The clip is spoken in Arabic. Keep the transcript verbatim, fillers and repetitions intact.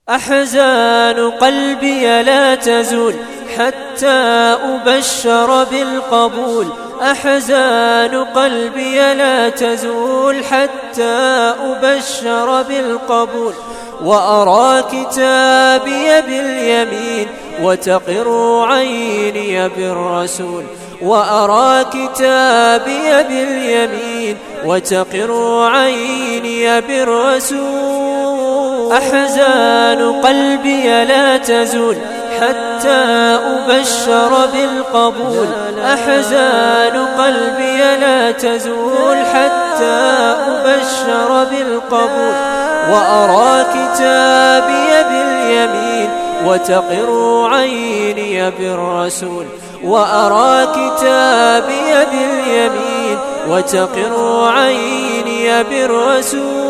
أحزان قلبي لا تزول حتى أبشر بالقبول. أحزان قلبي لا تزول حتى أبشر بالقبول. وأرى كتابي باليمين وتقر عيني بالرسول. وأرى كتابي باليمين وتقر عيني بالرسول. أحزان قلبي لا تزول حتى أبشر بالقبول. أحزان قلبي لا تزول حتى أبشر بالقبول. وأرى كتابي باليمين وتقر عيني بالرسول. وأرى كتابي باليمين وتقر عيني بالرسول.